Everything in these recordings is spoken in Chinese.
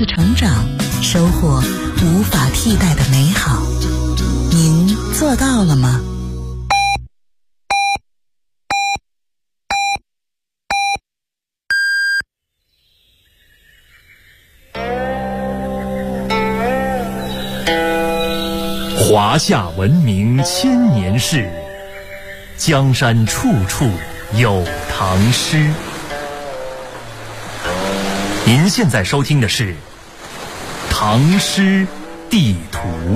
次成长，收获无法替代的美好。您做到了吗？ 华夏文明千年事，江山处处有唐诗。您现在收听的是《唐诗地图》。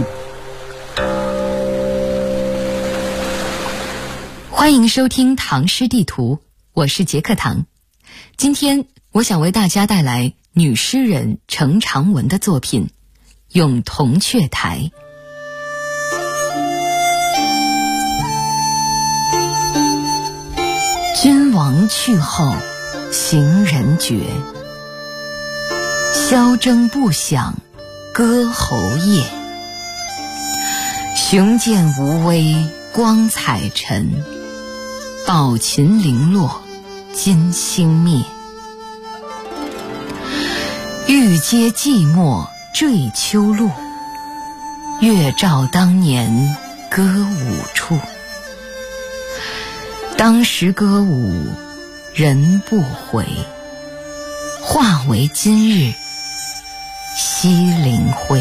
欢迎收听《唐诗地图》，我是杰克唐。今天我想为大家带来女诗人程长文的作品《咏铜雀台》。君王去后，行人绝。箫筝不响，歌喉夜。雄剑无威，光彩沉。宝琴零落，金星灭。玉阶寂寞，坠秋露。月照当年，歌舞处。当时歌舞人不回，化为今日西陵灰。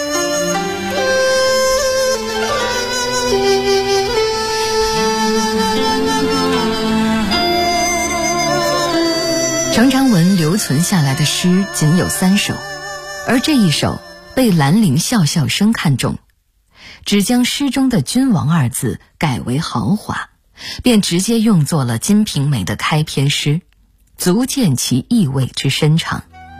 程长文留存下来的诗仅有3首，而这一首被兰陵笑笑生看中，只将诗中的君王2字改为豪华，便直接用作了《金瓶梅》的开篇诗，足见其意味之深长。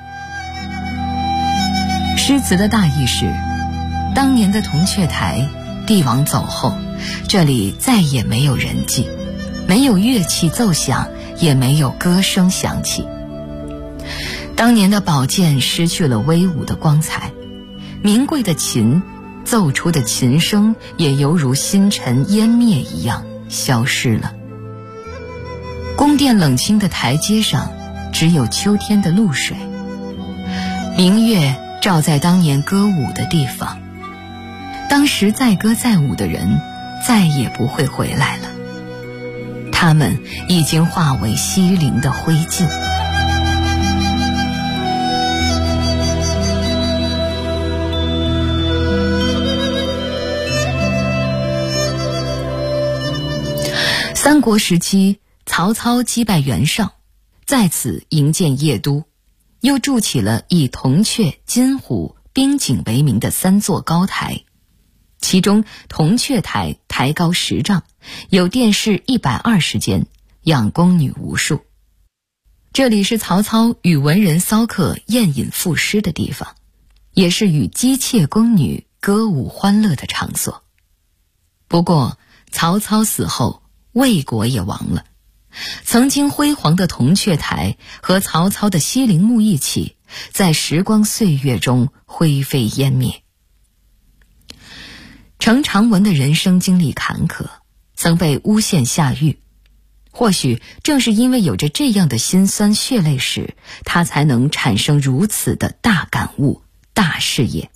诗词的大意是，当年的铜雀台，帝王走后，这里再也没有人迹，没有乐器奏响，也没有歌声响起。当年的宝剑失去了威武的光彩，名贵的琴奏出的琴声也犹如星辰湮灭一样消失了。宫殿冷清的台阶上，只有秋天的露水。明月照在当年歌舞的地方，当时载歌载舞的人再也不会回来了，他们已经化为西陵的灰烬。三国时期，曹操击败袁绍，在此营建邺都，又筑起了以铜雀、金虎、冰井为名的3座高台，其中铜雀台台高10丈，有殿室120间，养宫女无数。这里是曹操与文人骚客宴饮赋诗的地方，也是与姬妾宫女歌舞欢乐的场所。不过曹操死后，魏国也亡了，曾经辉煌的铜雀台和曹操的西陵墓一起，在时光岁月中灰飞烟灭。程长文的人生经历坎坷，曾被诬陷下狱，或许正是因为有着这样的辛酸血泪史，他才能产生如此的大感悟、大事业。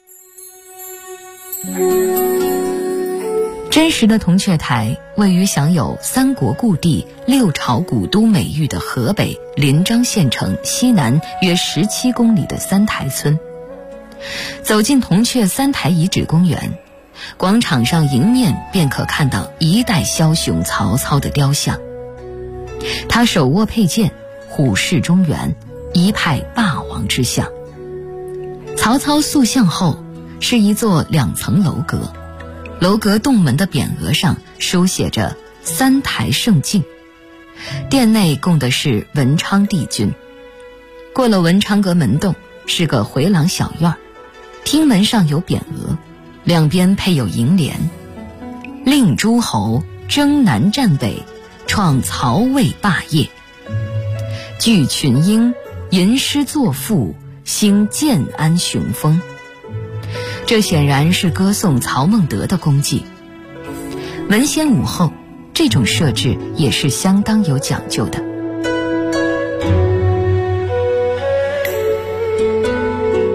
真实的铜雀台位于享有三国故地、六朝古都美誉的河北临漳县城西南约17公里的三台村。走进铜雀三台遗址公园，广场上迎面便可看到一代枭雄曹操的雕像，他手握佩剑，虎视中原，一派霸王之相。曹操塑像后是一座2层楼阁，楼阁洞门的匾额上书写着三台胜境。殿内供的是文昌帝君，过了文昌阁门洞是个回廊小院，厅门上有匾额，两边配有楹联：令诸侯征南战北，创曹魏霸业。聚群英，吟诗作赋，兴建安雄风。这显然是歌颂曹孟德的功绩。文先武后，这种设置也是相当有讲究的。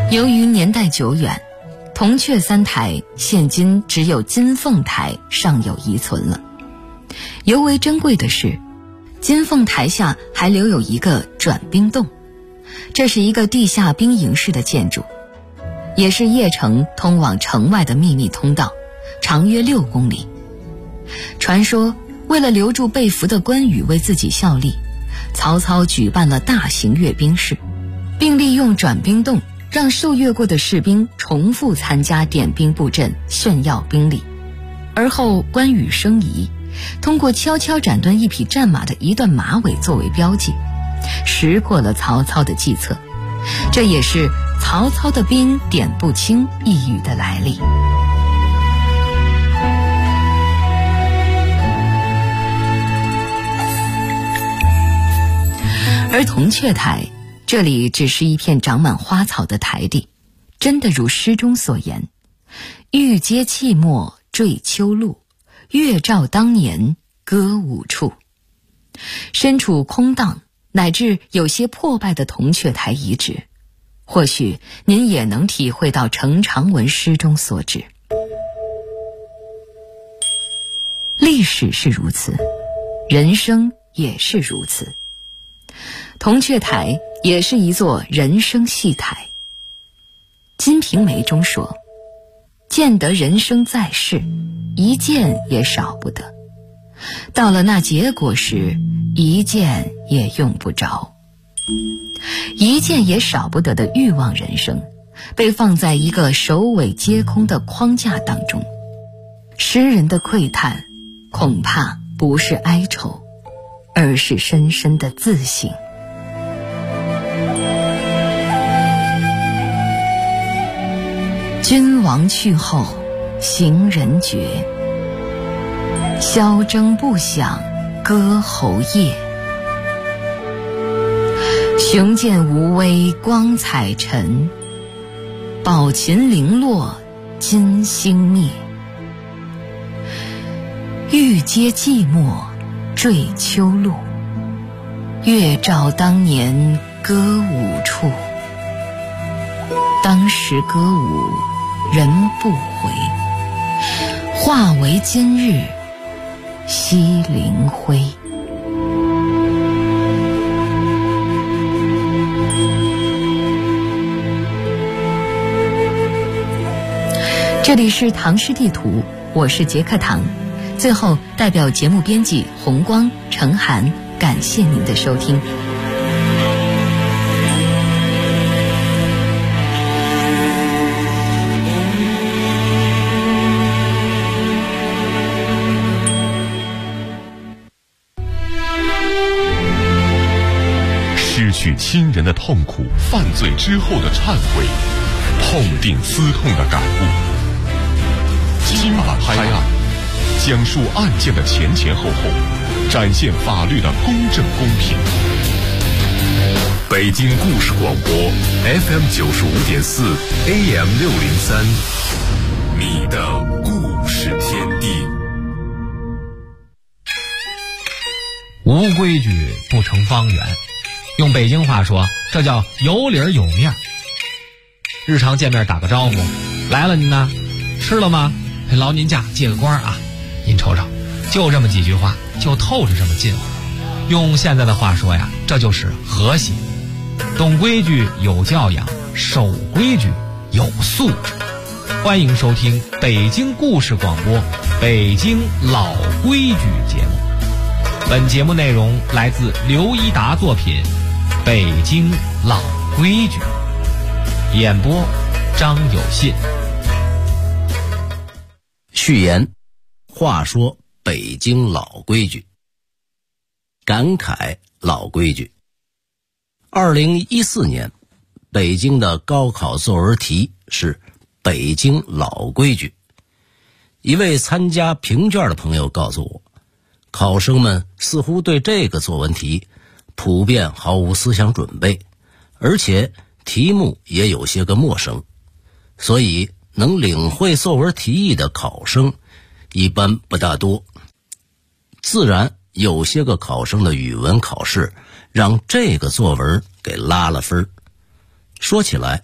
由于年代久远，铜雀三台现今只有金凤台尚有遗存了。尤为珍贵的是，金凤台下还留有一个转兵洞，这是一个地下兵营式的建筑，也是邺城通往城外的秘密通道，长约6公里。传说为了留住被俘的关羽为自己效力，曹操举办了大型阅兵式，并利用转兵洞让受阅过的士兵重复参加点兵布阵，炫耀兵力。而后关羽生疑，通过悄悄斩断一匹战马的一段马尾作为标记，识破了曹操的计策。这也是曹操的兵点不清一语的来历。而铜雀台，这里只是一片长满花草的台地，真的如诗中所言，玉阶寂寞坠秋露，月照当年歌舞处。身处空荡乃至有些破败的铜雀台遗址，或许您也能体会到程长文诗中所指。历史是如此，人生也是如此。铜雀台也是一座人生戏台。《金瓶梅》中说，见得人生在世，一件也少不得，到了那结果时，一件也用不着。一件也少不得的欲望人生，被放在一个首尾皆空的框架当中。诗人的喟叹，恐怕不是哀愁，而是深深的自省。君王去后，行人绝。箫筝不响，歌喉夜。雄剑无威光彩沉，宝琴零落金星灭。玉阶寂寞坠秋露，月照当年歌舞处。当时歌舞人不回，化为今日西陵灰。这里是唐诗地图，我是杰克唐。最后，代表节目编辑红光、程涵，感谢您的收听。 失去亲人的痛苦，犯罪之后的忏悔，痛定思痛的感悟。今晚拍案，讲述案件的前前后后，展现法律的公正公平。北京故事广播 FM 95.4 AM 603，你的故事天地。 无规矩不成方圆，用北京话说，这叫有理有面。日常见面打个招呼，来了您呢，吃了吗？劳您驾，借个光啊，您瞅瞅，就这么几句话，就透着这么近乎。用现在的话说呀，这就是和谐。懂规矩有教养，守规矩有素质。欢迎收听北京故事广播北京老规矩节目。本节目内容来自刘一达作品《北京老规矩》，演播张有信。 序言：话说北京老规矩，感慨老规矩。2014年，北京的高考作文题是北京老规矩。一位参加评卷的朋友告诉我，考生们似乎对这个作文题普遍毫无思想准备，而且题目也有些个陌生，所以能领会作文题意的考生一般不大多。自然有些个考生的语文考试让这个作文给拉了分。说起来，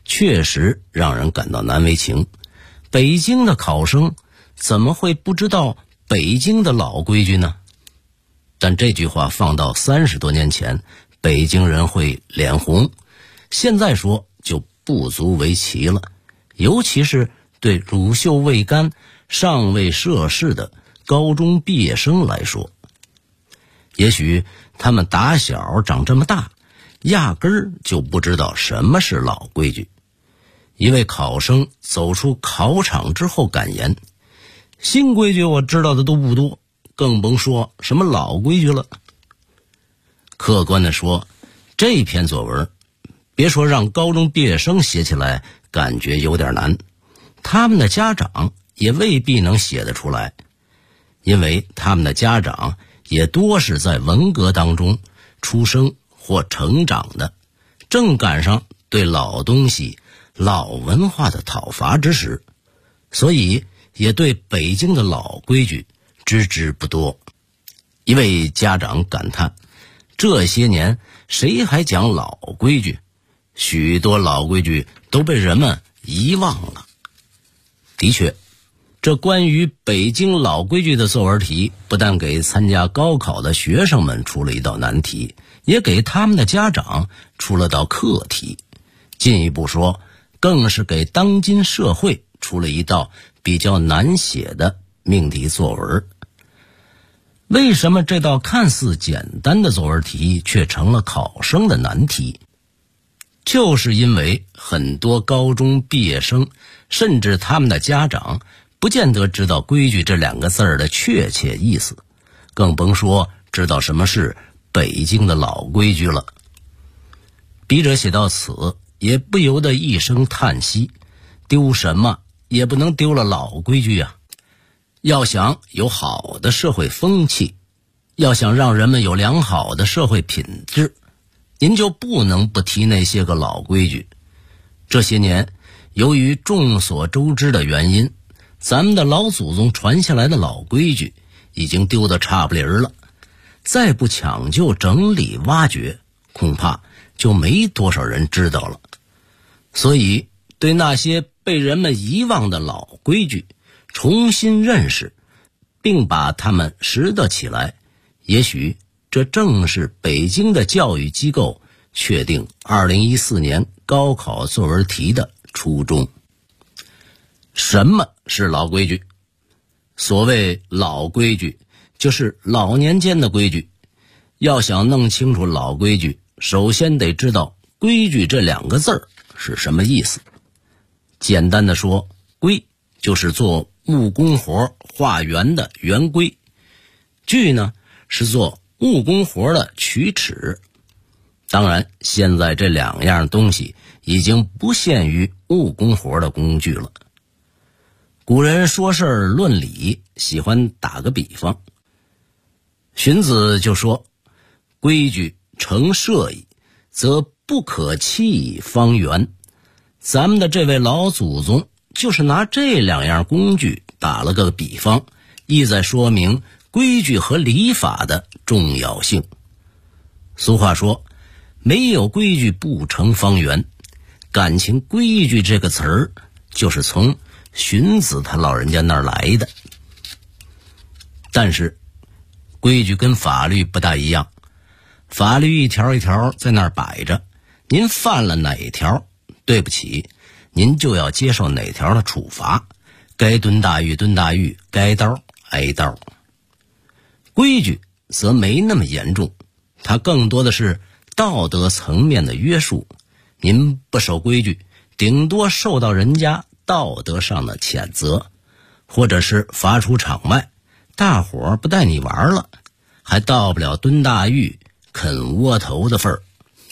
确实让人感到难为情。北京的考生怎么会不知道北京的老规矩呢？但这句话放到30多年前，北京人会脸红，现在说就不足为奇了。尤其是对乳臭未干、尚未涉世的高中毕业生来说，也许他们打小长这么大，压根儿就不知道什么是老规矩。一位考生走出考场之后感言：新规矩我知道的都不多，更甭说什么老规矩了。客观地说，这篇作文别说让高中毕业生写起来感觉有点难，他们的家长也未必能写得出来，因为他们的家长也多是在文革当中出生或成长的，正赶上对老东西、老文化的讨伐之时，所以也对北京的老规矩知之不多。一位家长感叹，这些年谁还讲老规矩？许多老规矩都被人们遗忘了。的确，这关于北京老规矩的作文题，不但给参加高考的学生们出了一道难题，也给他们的家长出了道课题。进一步说，更是给当今社会出了一道比较难写的命题作文。为什么这道看似简单的作文题却成了考生的难题？就是因为很多高中毕业生，甚至他们的家长，不见得知道规矩这2个字的确切意思，更甭说知道什么是北京的老规矩了。笔者写到此，也不由得一声叹息，丢什么也不能丢了老规矩啊！要想有好的社会风气，要想让人们有良好的社会品质，您就不能不提那些个老规矩。这些年，由于众所周知的原因，咱们的老祖宗传下来的老规矩已经丢得差不离儿了，再不抢救整理挖掘，恐怕就没多少人知道了。所以对那些被人们遗忘的老规矩重新认识，并把它们拾得起来，也许这正是北京的教育机构确定2014年高考作文题的初衷。什么是老规矩？所谓老规矩，就是老年间的规矩。要想弄清楚老规矩，首先得知道规矩这2个字是什么意思。简单的说，规就是做木工活画圆的圆规，矩呢是做木工活的曲尺。当然，现在这2样东西已经不限于木工活的工具了。古人说事儿论理，喜欢打个比方。荀子就说：规矩成社矣，则不可欺以方圆。咱们的这位老祖宗就是拿这2样工具打了个比方，意在说明规矩和礼法的重要性。俗话说，没有规矩不成方圆。感情规矩这个词儿就是从荀子他老人家那儿来的。但是规矩跟法律不大一样，法律一条一条在那儿摆着，您犯了哪条，对不起，您就要接受哪条的处罚，该蹲大狱蹲大狱，该刀挨刀。规矩则没那么严重，它更多的是道德层面的约束。您不守规矩，顶多受到人家道德上的谴责，或者是罚出场外，大伙儿不带你玩了，还到不了蹲大狱啃窝头的份儿。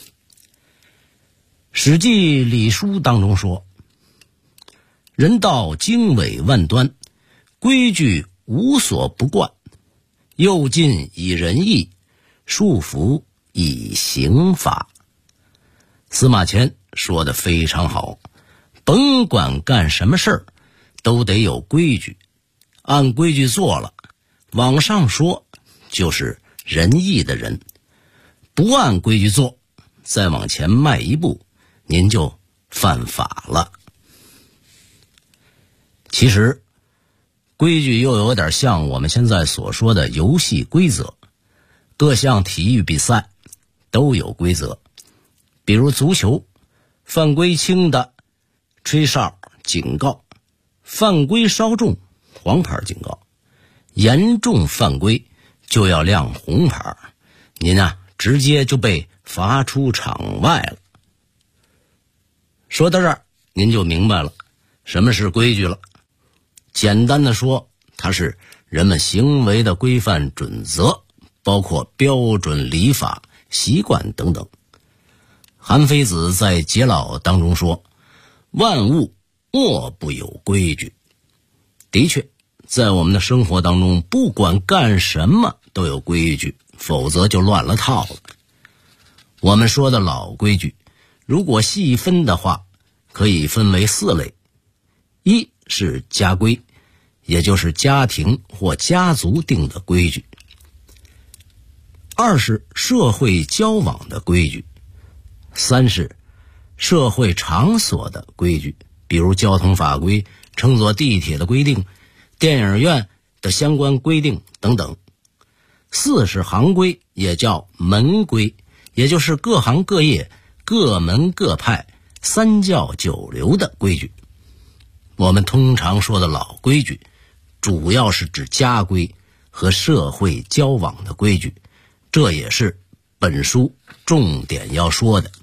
史记礼书当中说，人道经纬万端，规矩无所不贯，诱进以仁义，束缚以刑罚。司马迁说得非常好，甭管干什么事儿都得有规矩，按规矩做了，往上说就是仁义的人；不按规矩做，再往前迈一步，您就犯法了。其实规矩又有点像我们现在所说的游戏规则，各项体育比赛都有规则。比如足球，犯规轻的吹哨警告，犯规稍重黄牌警告，严重犯规就要亮红牌，您直接就被罚出场外了。说到这儿，您就明白了什么是规矩了。简单的说，它是人们行为的规范准则，包括标准礼法、习惯等等。韩非子在《解老》当中说，万物莫不有规矩。的确，在我们的生活当中，不管干什么都有规矩，否则就乱了套了。我们说的老规矩，如果细分的话，可以分为4类。一是家规，也就是家庭或家族定的规矩。2是社会交往的规矩。3是社会场所的规矩，比如交通法规、乘坐地铁的规定、电影院的相关规定等等。4是行规，也叫门规，也就是各行各业、各门各派、3教9流的规矩。我们通常说的老规矩，主要是指家规和社会交往的规矩，这也是本书重点要说的。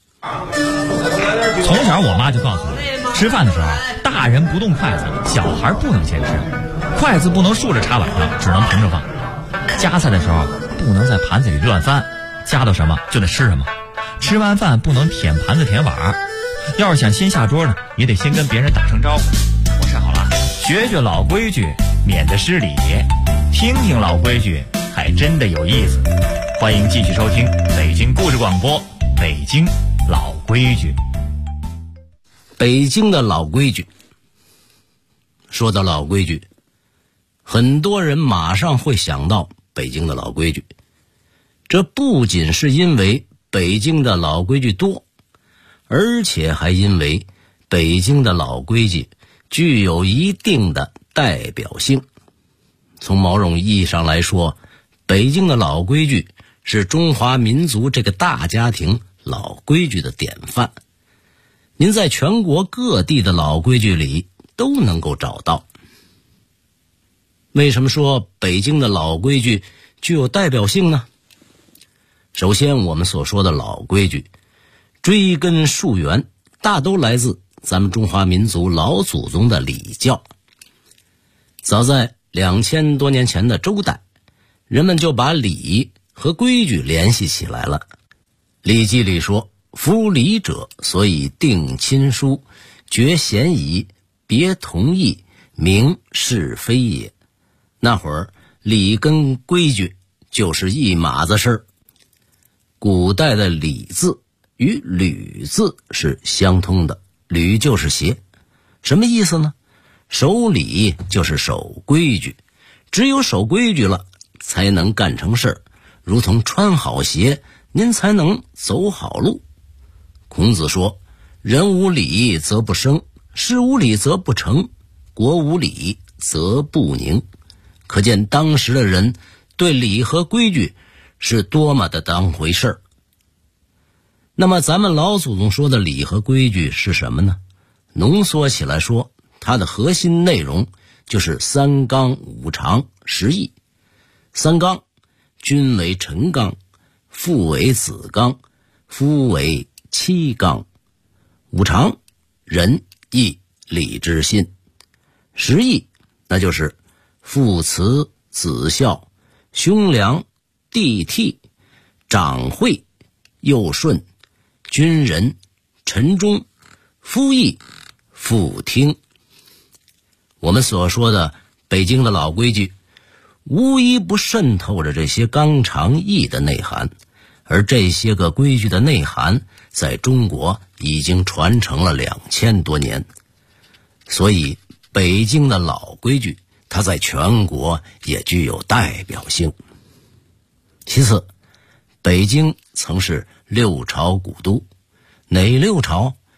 从小我妈就告诉我，吃饭的时候大人不动筷子，小孩不能先吃，筷子不能竖着插碗上，只能平着放。夹菜的时候不能在盘子里乱翻，夹到什么就得吃什么。吃完饭不能舔盘子舔碗，要是想先下桌呢，也得先跟别人打声招呼。我吃好了，学学老规矩，免得失礼。听听老规矩，还真的有意思。欢迎继续收听北京故事广播，北京老规矩。 北京的老规矩。说到老规矩，很多人马上会想到北京的老规矩。这不仅是因为北京的老规矩多，而且还因为北京的老规矩具有一定的代表性。从某种意义上来说，北京的老规矩是中华民族这个大家庭老规矩的典范。您在全国各地的老规矩里都能够找到。为什么说北京的老规矩具有代表性呢？首先，我们所说的老规矩追根溯源，大都来自咱们中华民族老祖宗的礼教。早在2000多年前的周代，人们就把礼和规矩联系起来了。礼记里说，夫礼者，所以定亲疏，决嫌疑，别同意，明是非也。那会儿礼跟规矩就是一码子事儿。古代的礼字与履字是相通的，履就是鞋。什么意思呢？守礼就是守规矩，只有守规矩了才能干成事儿，如同穿好鞋您才能走好路。孔子说，人无礼则不生，事无礼则不成，国无礼则不宁。可见当时的人对礼和规矩是多么的当回事儿。那么咱们老祖宗说的礼和规矩是什么呢？浓缩起来说，它的核心内容就是3纲5常10义。3纲，君为臣纲，父为子纲，夫为妻纲。5常，仁义礼智信。10义，那就是父慈子孝，兄良弟悌，长惠幼顺，君仁臣忠，夫义妇听。我们所说的北京的老规矩，无一不渗透着这些纲常义的内涵，而这些个规矩的内涵在中国已经传承了2000多年。所以北京的老规矩它在全国也具有代表性。其次，北京曾是6朝古都。哪6朝？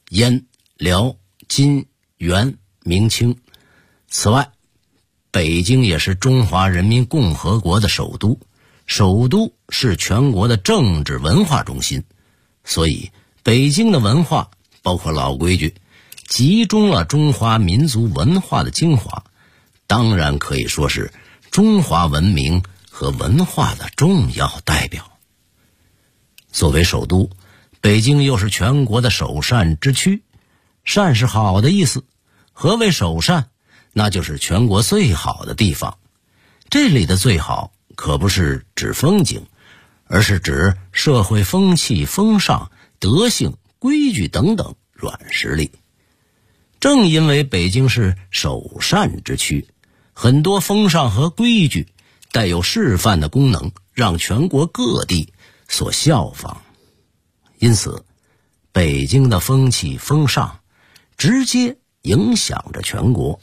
燕、辽、金、元、明清。此外，北京也是中华人民共和国的首都，首都是全国的政治文化中心，所以北京的文化包括老规矩，集中了中华民族文化的精华，当然可以说是中华文明和文化的重要代表。作为首都，北京又是全国的首善之区，善是好的意思。何谓首善？那就是全国最好的地方。这里的最好可不是指风景，而是指社会风气、风尚、德性、规矩等等软实力。正因为北京是首善之区，很多风尚和规矩带有示范的功能，让全国各地所效仿。因此，北京的风气风尚直接影响着全国。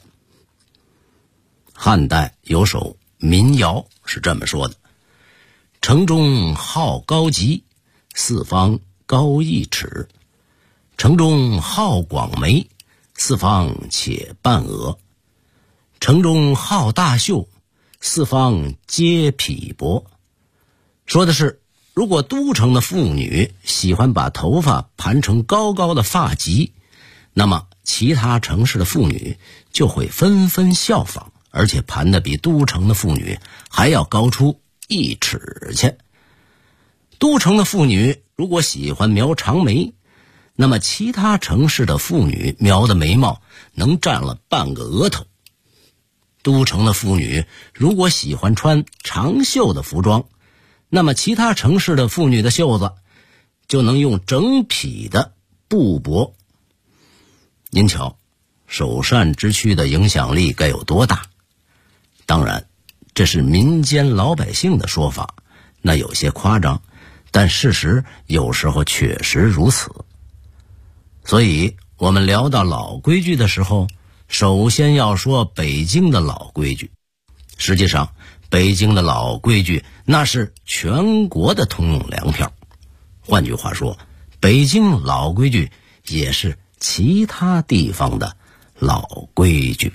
汉代有首民谣是这么说的：城中好高极，四方高1尺；城中好广眉，四方且半额；城中好大袖，四方皆匹帛。说的是，如果都城的妇女喜欢把头发盘成高高的发髻，那么其他城市的妇女就会纷纷效仿，而且盘得比都城的妇女还要高出1尺去。都城的妇女如果喜欢描长眉，那么其他城市的妇女描的眉毛能占了半个额头。都城的妇女如果喜欢穿长袖的服装，那么其他城市的妇女的袖子就能用整匹的布帛。您瞧，首善之区的影响力该有多大？当然，这是民间老百姓的说法，那有些夸张，但事实有时候确实如此。所以我们聊到老规矩的时候，首先要说北京的老规矩。实际上，北京的老规矩那是全国的通用粮票。换句话说，北京老规矩也是其他地方的老规矩。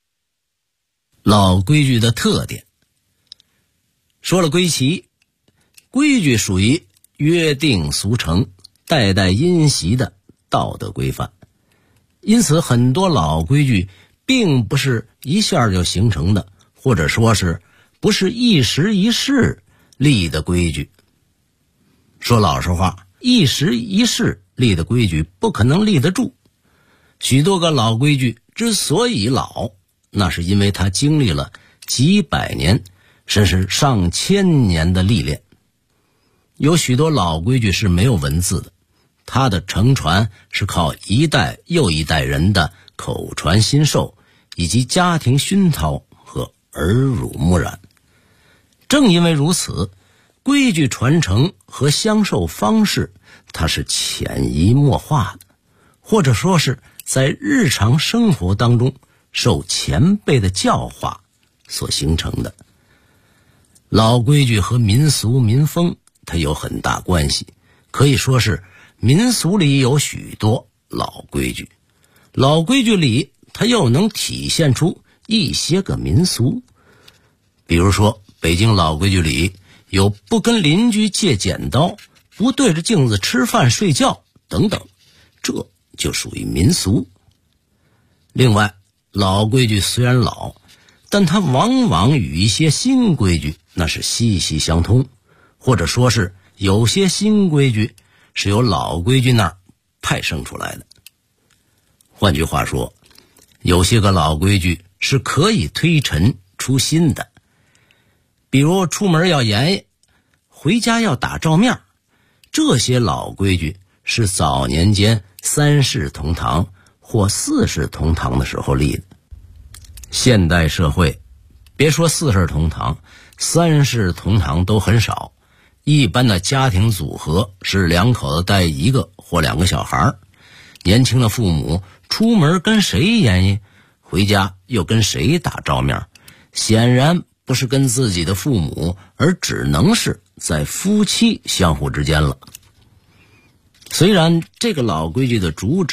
老规矩的特点，说了归齐，规矩属于约定俗成、代代因袭的道德规范，因此很多老规矩并不是一下就形成的，或者说是不是一时一世立的规矩。说老实话，一时一世立的规矩不可能立得住。许多个老规矩之所以老，那是因为它经历了几百年甚至上千年的历练。有许多老规矩是没有文字的，它的承传是靠一代又一代人的口传心授，以及家庭熏陶和耳濡目染。正因为如此，规矩传承和相授方式它是潜移默化的，或者说是在日常生活当中受前辈的教化所形成的。老规矩和民俗民风它有很大关系，可以说是民俗里有许多老规矩，老规矩里它又能体现出一些个民俗。比如说北京老规矩里有不跟邻居借剪刀，不对着镜子吃饭睡觉等等，这就属于民俗。另外，老规矩虽然老，但它往往与一些新规矩那是息息相通，或者说是有些新规矩是由老规矩那儿派生出来的。换句话说，有些个老规矩是可以推陈出新的。比如出门要严严，回家要打照面，这些老规矩是早年间三世同堂或四世同堂的时候立的。现代社会别说四世同堂，三世同堂都很少。一般的家庭组合是两口子带一个或两个小孩，年轻的父母出门跟谁严严，回家又跟谁打照面，显然不是跟自己的父母，而只能是在夫妻相互之间了。虽然这个老规矩的主旨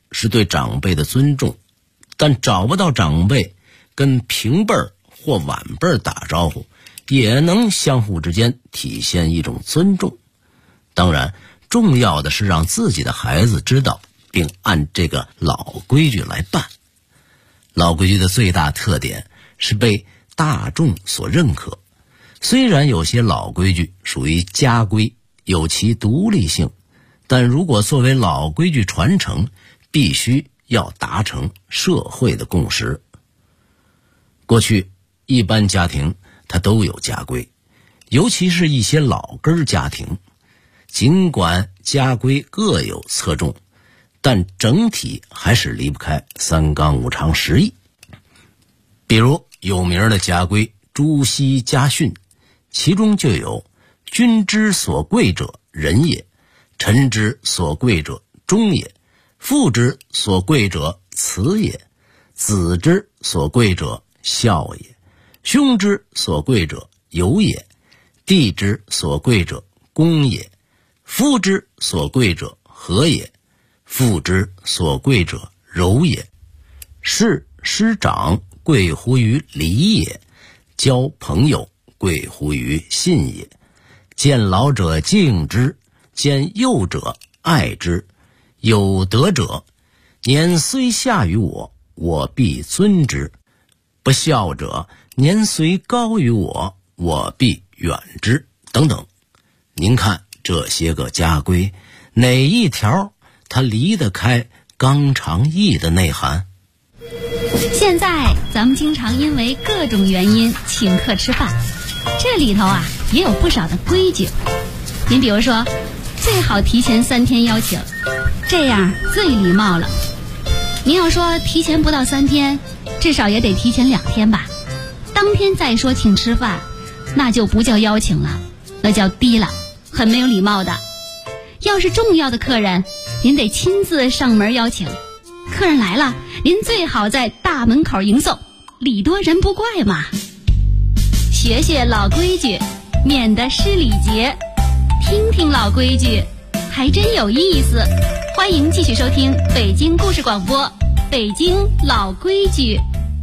是对长辈的尊重，但找不到长辈，跟平辈儿或晚辈儿打招呼，也能相互之间体现一种尊重。当然，重要的是让自己的孩子知道，并按这个老规矩来办。老规矩的最大特点是被大众所认可。虽然有些老规矩属于家规，有其独立性，但如果作为老规矩传承，必须要达成社会的共识。过去一般家庭它都有家规，尤其是一些老根家庭，尽管家规各有侧重，但整体还是离不开三纲五常十义。比如有名的家规朱熹家训，其中就有君之所贵者仁也，臣之所贵者忠也，父之所贵者慈也，子之所贵者孝也，兄之所贵者友也，弟之所贵者恭也，夫之所贵者和也，父之所贵者柔也。事师长贵乎于礼也，交朋友贵乎于信也，见老者敬之，见幼者爱之，有德者年虽下于我，我必尊之，不孝者年虽高于我，我必远之，等等。您看这些个家规，哪一条它离得开纲常义的内涵？ 现在咱们经常因为各种原因请客吃饭，这里头也有不少的规矩。您比如说，最好提前3天邀请，这样最礼貌了。您要说提前不到3天，至少也得提前2天吧。当天再说请吃饭，那就不叫邀请了，那叫低了，很没有礼貌的。要是重要的客人，您得亲自上门邀请。客人来了，您最好在大门口迎送，礼多人不怪嘛。学学老规矩，免得失礼节。听听老规矩，还真有意思。欢迎继续收听北京故事广播，北京老规矩。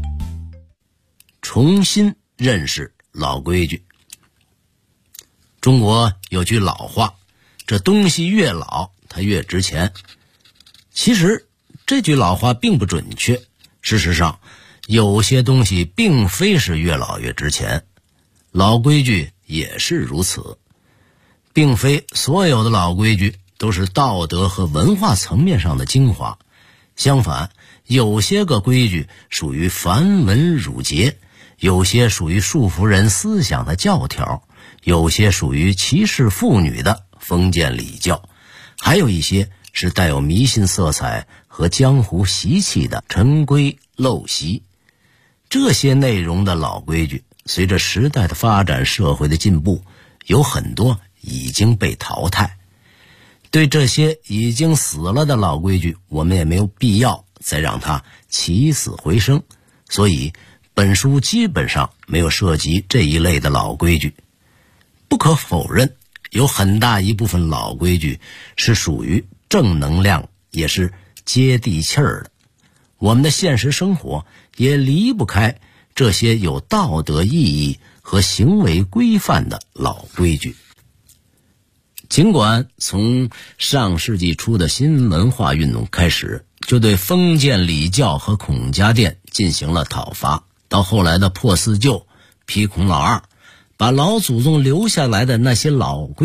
重新认识老规矩。中国有句老话，这东西越老它越值钱。其实这句老话并不准确，事实上有些东西并非是越老越值钱，老规矩也是如此。并非所有的老规矩都是道德和文化层面上的精华，相反，有些个规矩属于繁文缛节，有些属于束缚人思想的教条，有些属于歧视妇女的封建礼教，还有一些是带有迷信色彩和江湖习气的陈规陋习。这些内容的老规矩，随着时代的发展，社会的进步，有很多已经被淘汰。对这些已经死了的老规矩，我们也没有必要再让它起死回生，所以本书基本上没有涉及这一类的老规矩。不可否认，有很大一部分老规矩是属于正能量，也是接地气儿的。我们的现实生活也离不开这些有道德意义和行为规范的老规矩。尽管从上世纪初的新文化运动开始，就对封建礼教和孔家店进行了讨伐，到后来的破四旧、批孔老二，把老祖宗留下来的那些老规